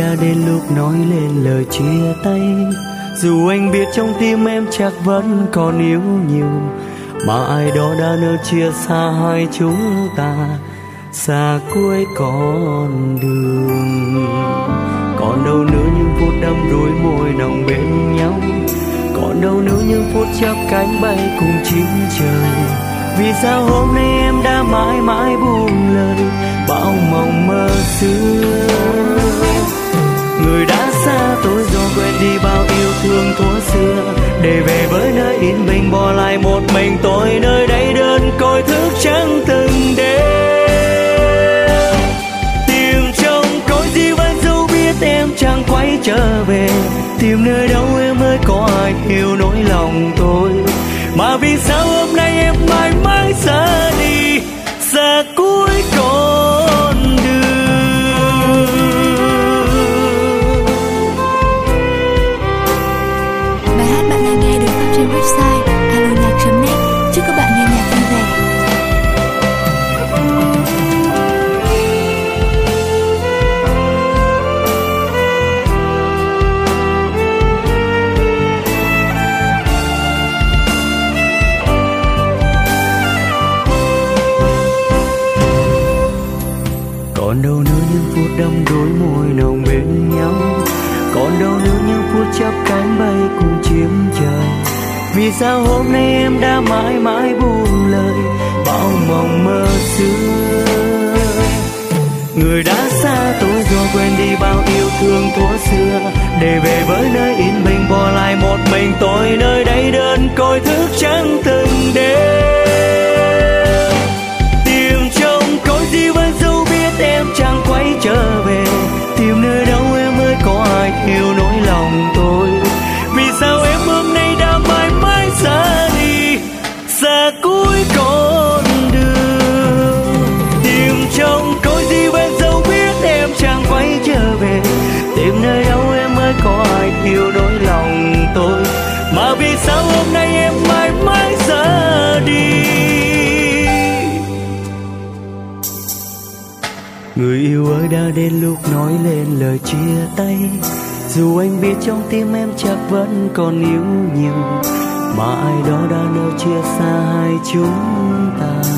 đã đến lúc nói lên lời chia tay. Dù anh biết trong tim em chắc vẫn còn yêu nhiều, mà ai đó đã nỡ chia xa hai chúng ta, xa cuối con đường. Còn đâu nữa những phút đắm đuối môi nồng bên nhau, còn đâu nữa những phút chắp cánh bay cùng chim trời. Vì sao hôm nay em đã mãi mãi buông lời bao mộng mơ xưa. Người đã xa tôi rồi quên đi bao yêu thương thuở xưa, để về với nơi yên bình bỏ lại một mình tôi nơi đây đơn côi thức trắng từng đêm. Tìm trong cõi di vẫn dẫu biết em chẳng quay trở về, tìm nơi đâu em ơi có ai hiểu nỗi lòng tôi. Mà vì sao hôm nay em mãi mãi xa đi, xa cuối con đường. Bài hát bạn đang nghe được phát trên website alonhạc.net. Chúc các bạn nghe nhạc vui vẻ. Còn đâu nữa những phút đắm đuối môi nồng bên nhau, còn đâu nữa những phút chắp cánh bay cùng chim trời. Vì sao hôm nay em đã mãi mãi buông lời bao mộng mơ xưa. Người đã xa tôi rồi quên đi bao yêu thương thuở xưa, để về với nơi yên bình bỏ lại một mình tôi nơi đây đơn côi thức trắng từng đêm. Tìm trong cõi di vẫn dẫu biết em chẳng quay trở về, tìm nơi đâu em ơi có ai hiểu nỗi lòng tôi. Vì sao em hôm nay đã mãi mãi xa đi, xa cuối con đường. Tìm trong cõi di vẫn dẫu biết em chẳng quay trở về, tìm nơi đâu em ơi có ai hiểu nỗi lòng tôi. Mà vì sao hôm nay em mãi mãi xa đi. Người yêu ơi đã đến lúc nói lên lời chia tay. Dù anh biết trong tim em chắc vẫn còn yêu nhiều, mà ai đó đã nỡ chia xa hai chúng ta.